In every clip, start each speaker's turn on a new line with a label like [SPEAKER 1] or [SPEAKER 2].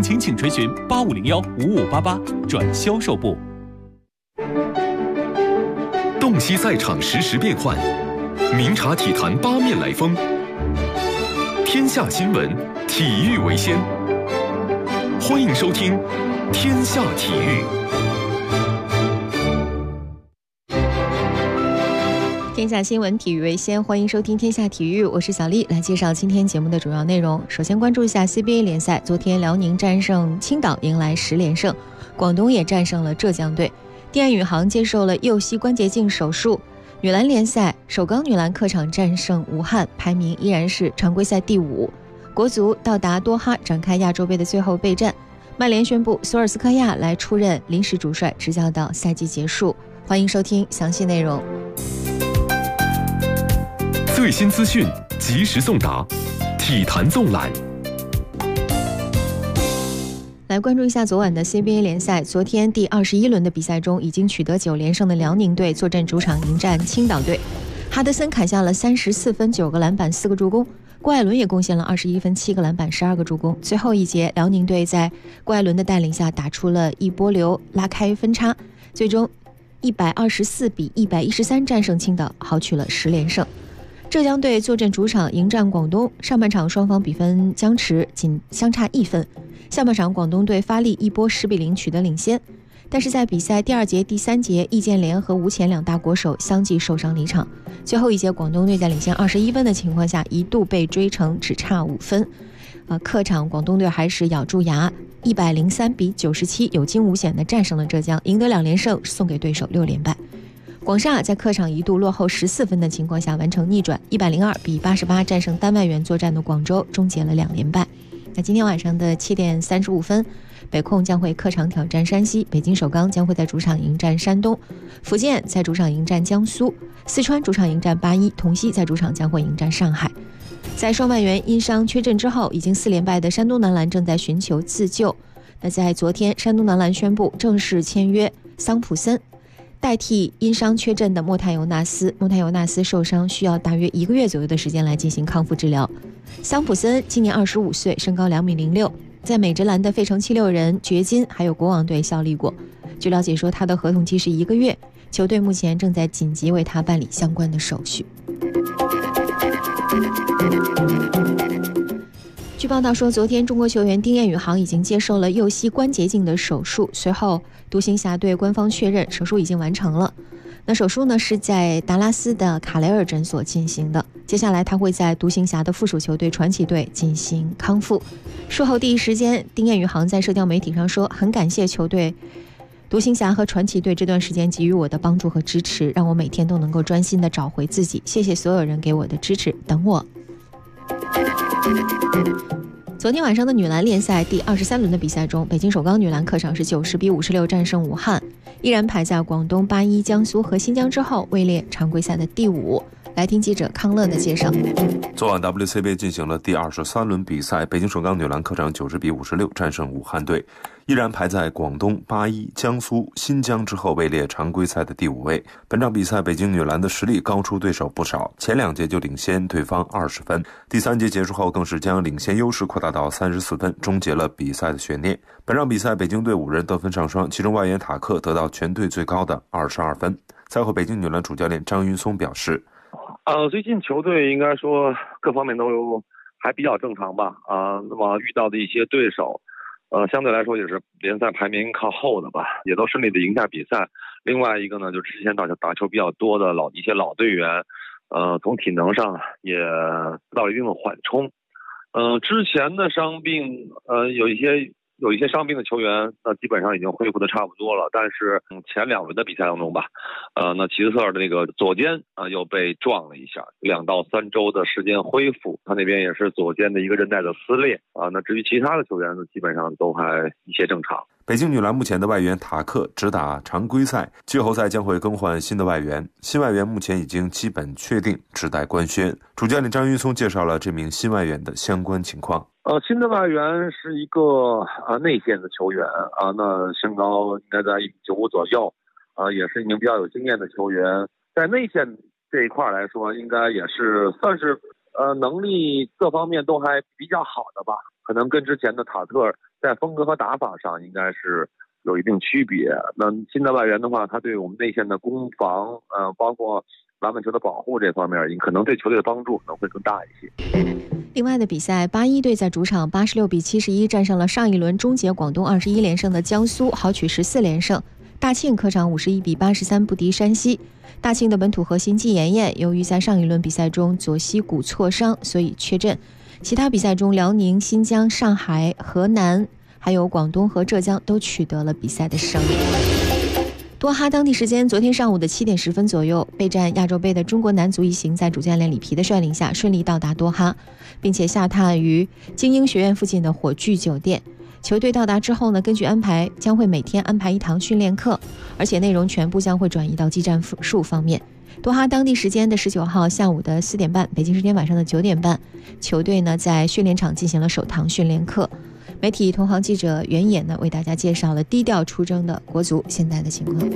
[SPEAKER 1] 情请垂询85015588转销售部。
[SPEAKER 2] 洞悉赛场实时变幻，明察体坛八面来风。天下新闻，体育为先。欢迎收听《天下体育》。
[SPEAKER 3] 天下新闻，体育为先。欢迎收听《天下体育》，我是小丽，来介绍今天节目的主要内容。首先关注一下 CBA 联赛，昨天辽宁战胜青岛，迎来10连胜，广东也战胜了浙江队。电宇航接受了右膝关节镜手术。女篮联赛，首钢女篮客场战胜武汉，排名依然是常规赛第5。国足到达多哈展开亚洲杯的最后备战。曼联宣布索尔斯克亚来出任临时主帅，执教到赛季结束。欢迎收听详细内容。
[SPEAKER 2] 最新资讯，及时送达，体坛纵览。
[SPEAKER 3] 来关注一下昨晚的 CBA 联赛。昨天第21轮的比赛中，已经取得9连胜的辽宁队坐镇主场迎战青岛队。哈德森砍下了34分、9个篮板、4个助攻，郭艾伦也贡献了21分、7个篮板、12个助攻。最后一节，辽宁队在郭艾伦的带领下打出了一波流，拉开分差，最终124比113战胜青岛，豪取了10连胜。浙江队坐镇主场迎战广东，上半场双方比分僵持，仅相差1分。下半场广东队发力一波10比0取得领先，但是在比赛第2节、第3节，易建联和吴前两大国手相继受伤离场。最后一节，广东队在领先21分的情况下，一度被追成只差5分。客场广东队还是咬住牙，103比97有惊无险地战胜了浙江，赢得2连胜，送给对手6连败。广厦在客场一度落后14分的情况下完成逆转，102比88战胜单外援作战的广州，终结了2连败。那今天晚上的7点35分，北控将会客场挑战山西，北京首钢将会在主场迎战山东，福建在主场迎战江苏，四川主场迎战81，同曦在主场将会迎战上海。在双外援因伤缺阵之后，已经4连败的山东男篮正在寻求自救。那在昨天，山东男篮宣布正式签约桑普森，代替因伤缺阵的莫泰尤纳斯。莫泰尤纳斯受伤需要大约1个月左右的时间来进行康复治疗。桑普森今年25岁，身高2.06米，在美职篮的费城76人、掘金还有国王队效力过。据了解说，他的合同期是1个月，球队目前正在紧急为他办理相关的手续。据报道说，昨天中国球员丁彦雨航已经接受了右膝关节镜的手术，随后独行侠队官方确认手术已经完成了。那手术呢是在达拉斯的卡雷尔诊所进行的，接下来他会在独行侠的附属球队传奇队进行康复。术后第一时间，丁彦雨航在社交媒体上说，很感谢球队独行侠和传奇队这段时间给予我的帮助和支持，让我每天都能够专心地找回自己，谢谢所有人给我的支持，等我。昨天晚上的女篮联赛第23轮的比赛中，北京首钢女篮客场是90比56战胜武汉，依然排在广东、81、江苏和新疆之后，位列常规赛的第5。来听记者康乐的介绍。
[SPEAKER 4] 昨晚 WCBA 进行了第23轮比赛，北京首钢女篮客场90比56战胜武汉队，依然排在广东、81、江苏、新疆之后，位列常规赛的第5位。本场比赛北京女篮的实力高出对手不少，前2节就领先对方20分，第3节结束后更是将领先优势扩大到34分，终结了比赛的悬念。本场比赛北京队5人得分上双，其中外援塔克得到全队最高的22分。赛后北京女篮主教练张云松表示，
[SPEAKER 5] 最近球队应该说各方面都还比较正常吧。那么遇到的一些对手，相对来说也是联赛排名靠后的吧，也都顺利的赢下比赛。另外一个呢，就之前打球比较多的一些老队员，从体能上也得到一定的缓冲。之前的伤病，有一些伤病的球员，那基本上已经恢复的差不多了。但是前2轮的比赛当中吧，那齐斯特的那个左肩又被撞了一下，2到3周的时间恢复，他那边也是左肩的一个韧带的撕裂那至于其他的球员呢，基本上都还一切正常。
[SPEAKER 4] 北京女篮目前的外援塔克只打常规赛，季后赛将会更换新的外援，新外援目前已经基本确定，只待官宣。主教练张云松介绍了这名新外援的相关情况。
[SPEAKER 5] 新的外援是一个内线的球员那身高应该在1.95米左右也是一名比较有经验的球员，在内线这一块来说，应该也是算是能力各方面都还比较好的吧。可能跟之前的塔特在风格和打法上应该是有一定区别。那新的外援的话，他对我们内线的攻防，包括篮板球的保护这方面，可能对球队的帮助可能会更大一些。
[SPEAKER 3] 另外的比赛，81队在主场86比71战胜了上一轮终结广东21连胜的江苏，豪取14连胜。大庆客场51比83不敌山西。大庆的本土核心季妍妍由于在上一轮比赛中左膝骨挫伤，所以缺阵。其他比赛中，辽宁、新疆、上海、河南还有广东和浙江都取得了比赛的胜利。多哈当地时间昨天上午的7点10分左右，备战亚洲杯的中国男足一行在主教练里皮的率领下顺利到达多哈，并且下榻于精英学院附近的火炬酒店。球队到达之后呢，根据安排将会每天安排一堂训练课，而且内容全部将会转移到技战术方面。多哈当地时间的19号下午的4点半，北京时间晚上的9点半，球队呢在训练场进行了首堂训练课。媒体同行记者袁野呢为大家介绍了低调出征的国足现在的情况。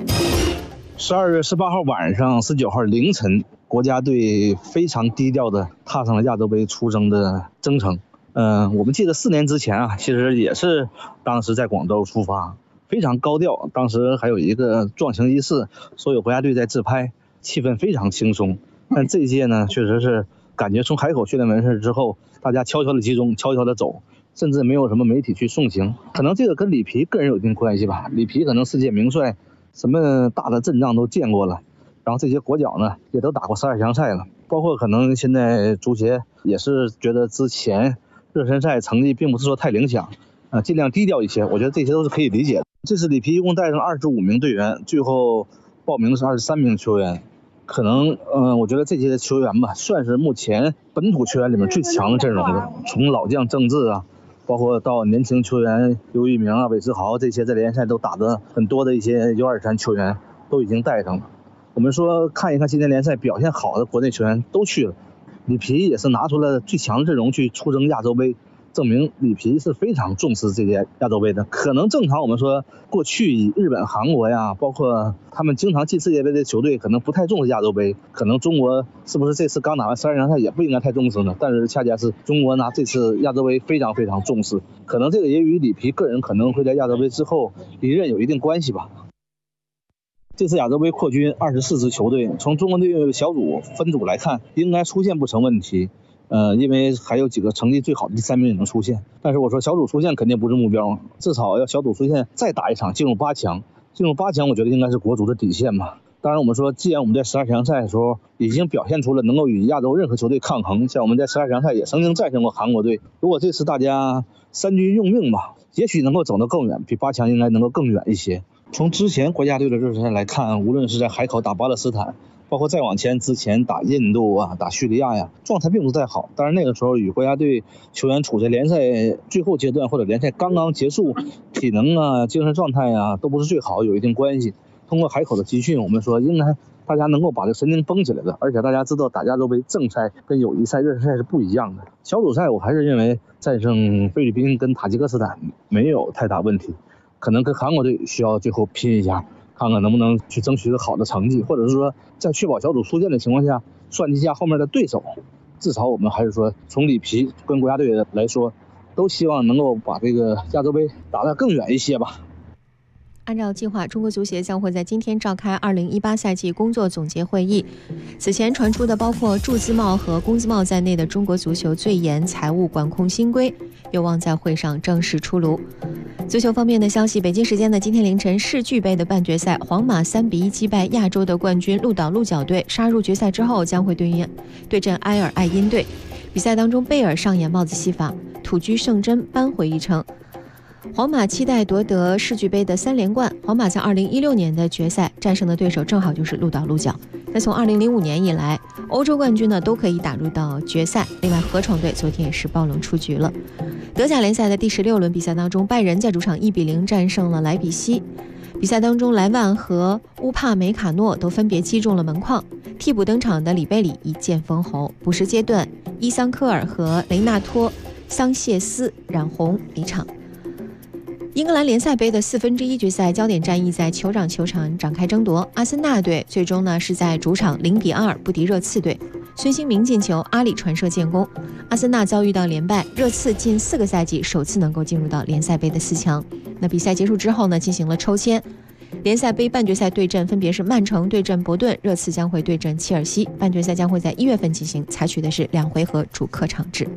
[SPEAKER 6] 12月18号晚上19号凌晨，国家队非常低调的踏上了亚洲杯出征的征程。我们记得4年之前啊，其实也是当时在广州出发，非常高调。当时还有一个壮行仪式，所有国家队在自拍，气氛非常轻松。但这一届呢，确实是感觉从海口训练完事之后，大家悄悄的集中，悄悄的走，甚至没有什么媒体去送行。可能这个跟里皮个人有一定关系吧。里皮可能世界名帅，什么大的阵仗都见过了，然后这些国脚呢也都打过12强赛了，包括可能现在足协也是觉得之前热身赛成绩并不是说太理想，尽量低调一些，我觉得这些都是可以理解的。这次里皮一共带上25名队员，最后报名的是23名球员，可能我觉得这些球员吧，算是目前本土球员里面最强的阵容的。从老将郑智啊，包括到年轻球员刘玉明啊、韦世豪这些在联赛都打得很多的一些U23球员都已经带上了。我们说看一看今年联赛表现好的国内球员都去了。里皮也是拿出了最强的阵容去出征亚洲杯，证明里皮是非常重视这些亚洲杯的。可能正常我们说过去以日本、韩国呀，包括他们经常进世界杯的球队可能不太重视亚洲杯，可能中国是不是这次刚打完12强赛也不应该太重视呢？但是恰恰是中国拿这次亚洲杯非常非常重视，可能这个也与里皮个人可能会在亚洲杯之后离任有一定关系吧。这次亚洲杯扩军24支球队，从中国队小组分组来看，应该出现不成问题。因为还有几个成绩最好的第3名也能出现。但是我说小组出线肯定不是目标，至少要小组出线再打一场进入8强。进入8强我觉得应该是国足的底线吧。当然我们说既然我们在12强赛的时候已经表现出了能够与亚洲任何球队抗衡，像我们在12强赛也曾经战胜过韩国队，如果这次大家3军用命吧，也许能够走得更远，比8强应该能够更远一些。从之前国家队的热身赛来看，无论是在海口打巴勒斯坦，包括再往前之前打印度啊、打叙利亚呀，状态并不太好。当然那个时候与国家队球员处在联赛最后阶段或者联赛刚刚结束，体能啊、精神状态啊都不是最好，有一定关系。通过海口的集训，我们说应该大家能够把这个神经绷起来的。而且大家知道打亚洲杯正赛跟友谊赛、热身赛是不一样的。小组赛我还是认为战胜菲律宾跟塔吉克斯坦没有太大问题，可能跟韩国队需要最后拼一下，看看能不能去争取一个好的成绩，或者是说在确保小组出线的情况下算计一下后面的对手。至少我们还是说从里皮跟国家队来说，都希望能够把这个亚洲杯打得更远一些吧。
[SPEAKER 3] 按照计划，中国足协将会在今天召开2018赛季工作总结会议。此前传出的包括注资帽和工资帽在内的中国足球最严财务管控新规，有望在会上正式出炉。足球方面的消息，北京时间的今天凌晨，世俱杯的半决赛，皇马3比1击败亚洲的冠军鹿岛鹿角队，杀入决赛之后将会对阵埃尔艾因队。比赛当中，贝尔上演帽子戏法，土居圣真扳回一城。皇马期待夺得世俱杯的3连冠。皇马在2016年的决赛战胜的对手正好就是鹿岛鹿角。那从2005年以来，欧洲冠军呢都可以打入到决赛。另外，河床队昨天也是爆冷出局了。德甲联赛的第16轮比赛当中，拜仁在主场1比0战胜了莱比锡。比赛当中，莱万和乌帕梅卡诺都分别击中了门框。替补登场的里贝里一剑封喉。补时阶段，伊桑科尔和雷纳托·桑谢斯染红离场。英格兰联赛杯的1/4决赛焦点战役在酋长球场展开争夺。阿森纳队最终呢是在主场0比2不敌热刺队。 孙兴民进球，阿里传射建功。阿森纳遭遇到连败，热刺近4个赛季首次能够进入到联赛杯的4强。那比赛结束之后呢，进行了抽签，联赛杯半决赛对阵分别是曼城对阵伯顿，热刺将会对阵切尔西。半决赛将会在1月份进行，采取的是2回合主客场制。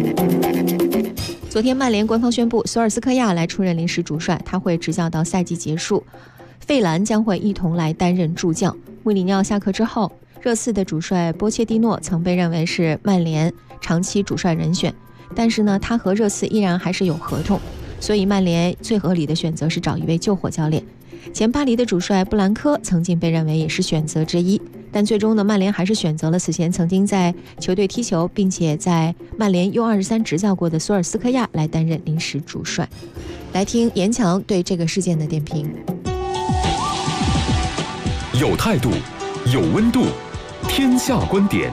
[SPEAKER 3] 昨天曼联官方宣布，索尔斯克亚来出任临时主帅，他会执教到赛季结束。费兰将会一同来担任助教。穆里尼奥下课之后，热刺的主帅波切蒂诺曾被认为是曼联长期主帅人选，但是呢，他和热刺依然还是有合同，所以曼联最合理的选择是找一位救火教练。前巴黎的主帅布兰科曾经被认为也是选择之一，但最终呢，曼联还是选择了此前曾经在球队踢球，并且在曼联 U23 执教过的索尔斯克亚来担任临时主帅。来听严强对这个事件的点评。
[SPEAKER 2] 有态度，有温度，天下观点。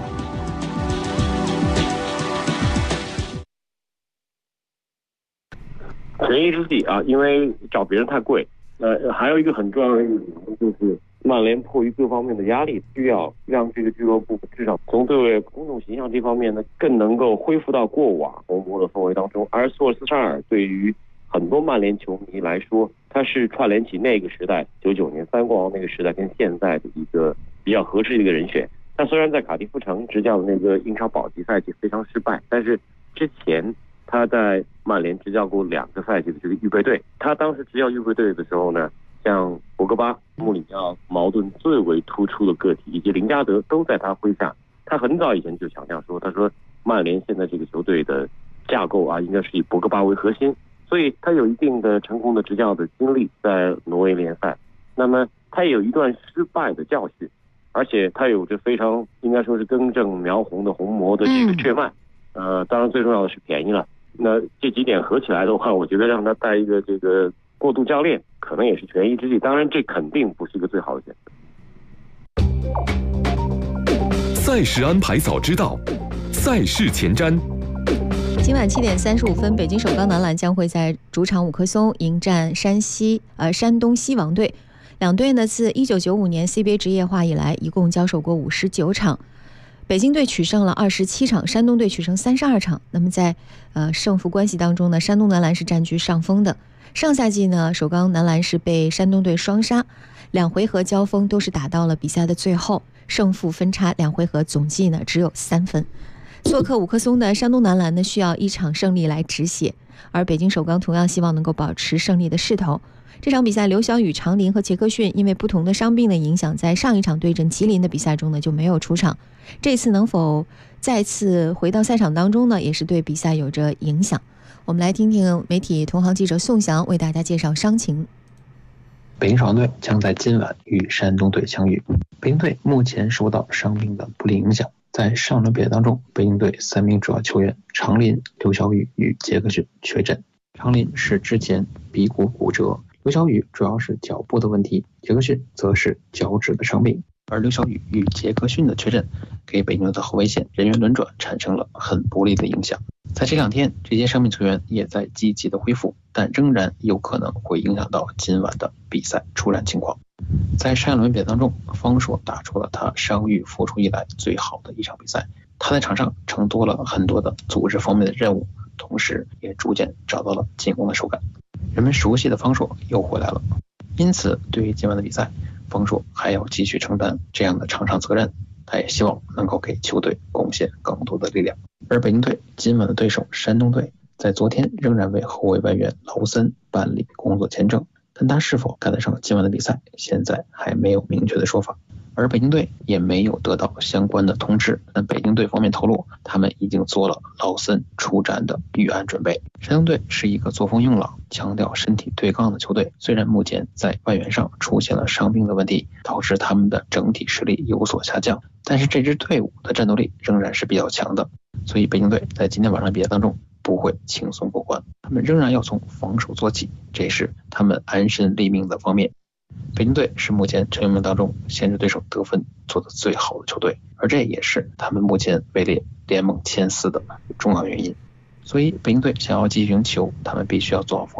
[SPEAKER 7] 权宜之计啊，因为找别人太贵。还有一个很重要的一点就是曼联迫于各方面的压力，需要让这个俱乐部至少从对公众形象这方面呢，更能够恢复到过往红魔的氛围当中。而索尔斯克亚对于很多曼联球迷来说，他是串联起那个时代99年3冠王那个时代跟现在的一个比较合适的一个人选。他虽然在卡迪夫城执教的那个英超保级赛季非常失败，但是之前他在曼联执教过2个赛季的这个预备队。他当时执教预备队的时候呢，像博格巴、穆里尼奥、矛盾最为突出的个体以及林加德都在他麾下。他很早以前就强调说，他说曼联现在这个球队的架构啊，应该是以博格巴为核心，所以他有一定的成功的执教的经历在挪威联赛。那么他也有一段失败的教训，而且他有着非常应该说是根正苗红的红魔的这个血脉。当然最重要的是便宜了。那这几点合起来的话，我觉得让他带一个这个过渡教练，可能也是权宜之计。当然，这肯定不是一个最好的选择。
[SPEAKER 2] 赛事安排早知道，赛事前瞻。
[SPEAKER 3] 今晚7点35分，北京首钢男篮将会在主场五棵松迎战山东西王队。两队呢，自1995年 CBA 职业化以来，一共交手过59场。北京队取胜了27场，山东队取胜32场。那么在胜负关系当中呢，山东男篮是占据上风的。上赛季呢，首钢男篮是被山东队双杀，2回合交锋都是打到了比赛的最后，胜负分差2回合总计呢只有3分。做客五棵松的山东男篮呢，需要1场胜利来止血，而北京首钢同样希望能够保持胜利的势头。这场比赛，刘晓宇、常林和杰克逊因为不同的伤病的影响，在上一场对阵吉林的比赛中呢就没有出场。这次能否再次回到赛场当中呢，也是对比赛有着影响。我们来听听媒体同行记者宋翔为大家介绍伤情。
[SPEAKER 8] 北京首钢队将在今晚与山东队相遇。北京队目前受到伤病的不利影响，在上轮比赛当中，北京队3名主要球员常林、刘晓宇与杰克逊缺阵。常林是之前鼻骨骨折，刘晓宇主要是脚部的问题，杰克逊则是脚趾的伤病。而刘晓宇与杰克逊的缺阵，给北京队的后卫线人员轮转产生了很不利的影响。在这2天，这些伤病球员也在积极的恢复，但仍然有可能会影响到今晚的比赛出战情况。在上一轮比赛当中，方硕打出了他伤愈复出以来最好的一场比赛，他在场上承担了很多的组织方面的任务，同时也逐渐找到了进攻的手感。人们熟悉的方硕又回来了，因此对于今晚的比赛，方硕还要继续承担这样的场上责任，他也希望能够给球队贡献更多的力量。而北京队今晚的对手山东队，在昨天仍然为后卫外援劳森办理工作签证，但他是否赶得上今晚的比赛，现在还没有明确的说法。而北京队也没有得到相关的通知，但北京队方面透露，他们已经做了劳森出战的预案准备。山东队是一个作风硬朗、强调身体对抗的球队，虽然目前在外援上出现了伤病的问题，导致他们的整体实力有所下降，但是这支队伍的战斗力仍然是比较强的，所以北京队在今天晚上比赛当中不会轻松过关，他们仍然要从防守做起，这是他们安身立命的方面。北京队是目前成员们当中限制对手得分做得最好的球队，而这也是他们目前位列联盟前4的重要原因。所以北京队想要继续赢球，他们必须要做好防守，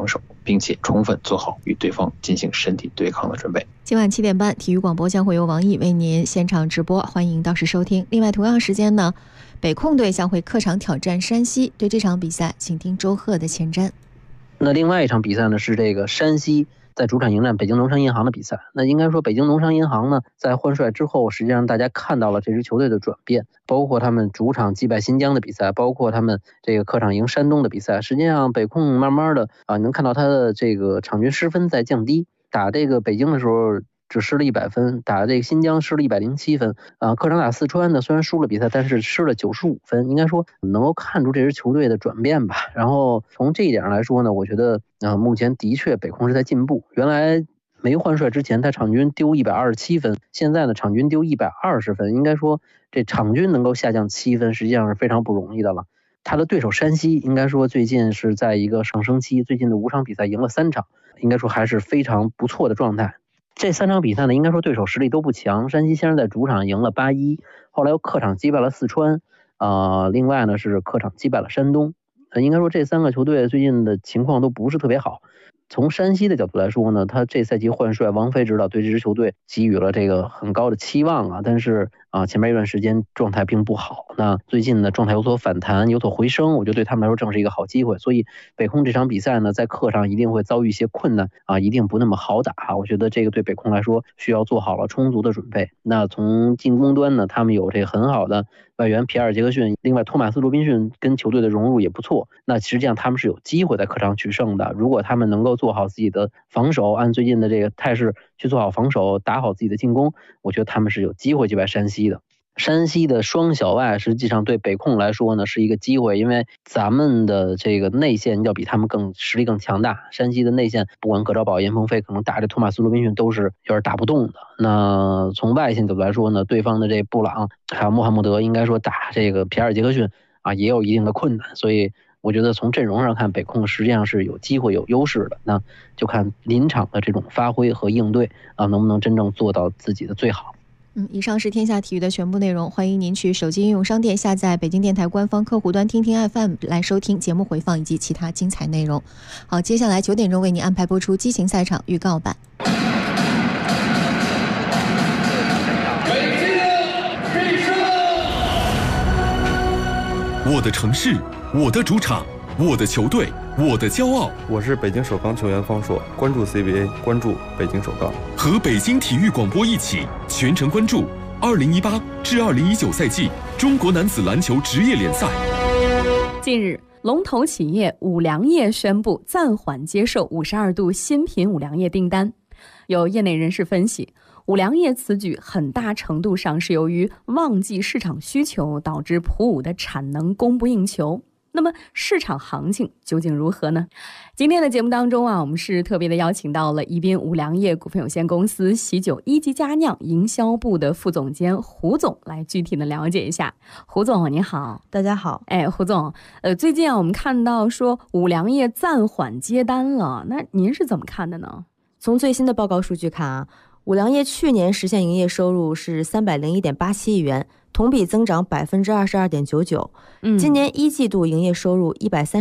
[SPEAKER 8] 并且充分做好与对方进行身体对抗的准备。
[SPEAKER 3] 今晚7点半，体育广播将会由王毅为您现场直播，欢迎到时收听。另外，同样时间呢，北控队将会客场挑战山西。对这场比赛，请听周贺的前瞻。
[SPEAKER 9] 那另外一场比赛呢，是这个山西在主场迎战北京农商银行的比赛。那应该说北京农商银行呢，在换帅之后，实际上大家看到了这支球队的转变，包括他们主场击败新疆的比赛，包括他们这个客场赢山东的比赛。实际上北控慢慢的能看到他的这个场均失分在降低，打这个北京的时候只失了100分，打这个新疆失了107分，客场打四川呢虽然输了比赛，但是失了95分，应该说能够看出这支球队的转变吧。然后从这一点上来说呢，我觉得目前的确北控是在进步。原来没换帅之前，他场均丢127分，现在呢场均丢120分，应该说这场均能够下降7分，实际上是非常不容易的了。他的对手山西应该说最近是在一个上升期，最近的5场比赛赢了3场，应该说还是非常不错的状态。这3场比赛呢，应该说对手实力都不强。山西先是在主场赢了8-1，后来又客场击败了四川，另外呢是客场击败了山东。应该说这3个球队最近的情况都不是特别好。从山西的角度来说呢，他这赛季换帅王菲指导对这支球队给予了这个很高的期望啊，但是前面一段时间状态并不好，那最近呢状态有所反弹，有所回升，我觉得对他们来说正是一个好机会。所以北控这场比赛呢，在客场一定会遭遇一些困难一定不那么好打我觉得这个对北控来说需要做好了充足的准备。那从进攻端呢，他们有这个很好的外援皮埃尔·杰克逊，另外托马斯·罗宾逊跟球队的融入也不错，那实际上他们是有机会在客场取胜的。如果他们能够做好自己的防守，按最近的这个态势去做好防守，打好自己的进攻，我觉得他们是有机会击败山西的。山西的双小外实际上对北控来说呢是一个机会，因为咱们的这个内线要比他们实力更强大。山西的内线不管葛兆宝、严鹏飞可能打这托马斯·罗宾逊都是有点打不动的。那从外线角度来说呢，对方的这布朗还有穆罕默德应该说打这个皮埃尔·杰克逊也有一定的困难，所以我觉得从阵容上看，北控实际上是有机会有优势的。那就看临场的这种发挥和应对能不能真正做到自己的最好。
[SPEAKER 3] 以上是天下体育的全部内容，欢迎您去手机应用商店下载北京电台官方客户端听听 FM 来收听节目回放以及其他精彩内容。好，接下来9点钟为您安排播出激情赛场预告版。
[SPEAKER 2] 我的城市，我的主场，我的球队，我的骄傲。
[SPEAKER 10] 我是北京首钢球员方硕，关注 CBA， 关注北京首钢。
[SPEAKER 2] 和北京体育广播一起全程关注2018至2019赛季中国男子篮球职业联赛。
[SPEAKER 11] 近日，龙头企业五粮液宣布暂缓接受52度新品五粮液订单。有业内人士分析，五粮液此举很大程度上是由于旺季市场需求导致普五的产能供不应求。那么市场行情究竟如何呢？今天的节目当中我们是特别的邀请到了宜宾五粮液股份有限公司喜酒一级佳酿营销部的副总监胡总来具体的了解一下。胡总您好。
[SPEAKER 12] 大家好。
[SPEAKER 11] 胡总，最近我们看到说五粮液暂缓接单了，那您是怎么看的呢？
[SPEAKER 12] 从最新的报告数据看五粮液去年实现营业收入是301.87亿元，同比增长22.99%。今年1季度营业收入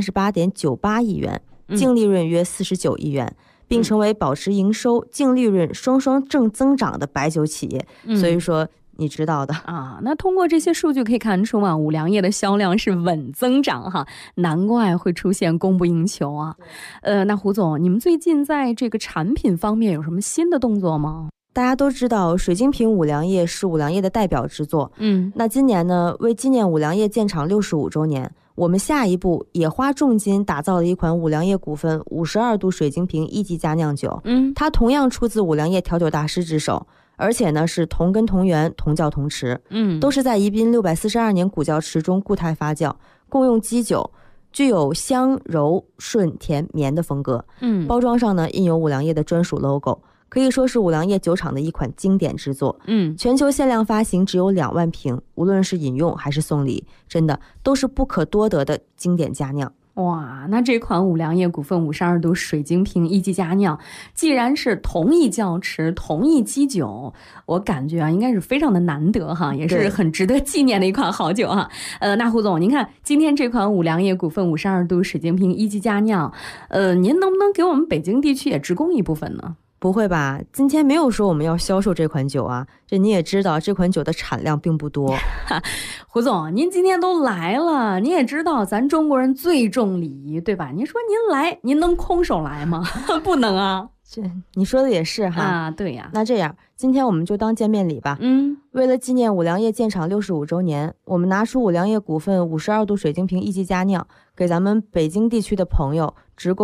[SPEAKER 12] 138.98亿元，净利润约49亿元，并成为保持营收、净利润双双正增长的白酒企业。所以说你知道的
[SPEAKER 11] 那通过这些数据可以看出五粮液的销量是稳增长难怪会出现供不应求那胡总，你们最近在这个产品方面有什么新的动作吗？
[SPEAKER 12] 大家都知道水晶瓶五粮液是五粮液的代表之作。那今年呢，为纪念五粮液建厂65周年，我们下一步也花重金打造了一款五粮液股份52度水晶瓶一级佳酿酒。它同样出自五粮液调酒大师之手，而且呢是同根同源同窖同池，都是在宜宾642年古窖池中固态发酵，共用基酒，具有香柔顺甜绵的风格。包装上呢印有五粮液的专属 logo，可以说是五粮液酒厂的一款经典之作。全球限量发行只有2万瓶，无论是饮用还是送礼，真的都是不可多得的经典佳酿。
[SPEAKER 11] 哇，那这款五粮液股份52度水晶瓶一级佳酿，既然是同一窖池、同一基酒，我感觉啊，应该是非常的难得哈，也是很值得纪念的一款好酒哈。那胡总，您看今天这款五粮液股份52度水晶瓶一级佳酿，您能不能给我们北京地区也直供一部分呢？
[SPEAKER 12] 不会吧，今天没有说我们要销售这款酒啊，这你也知道，这款酒的产量并不多。
[SPEAKER 11] 胡总，您今天都来了，您也知道咱中国人最重礼仪，对吧？您说您来，您能空手来吗？不能啊。
[SPEAKER 12] 这你说的也是哈。
[SPEAKER 11] 啊，对呀。
[SPEAKER 12] 那这样，今天我们就当见面礼吧。为了纪念五粮液建厂65周年，我们拿出五粮液股份52度水晶瓶一级佳酿，给咱们北京地区的朋友直供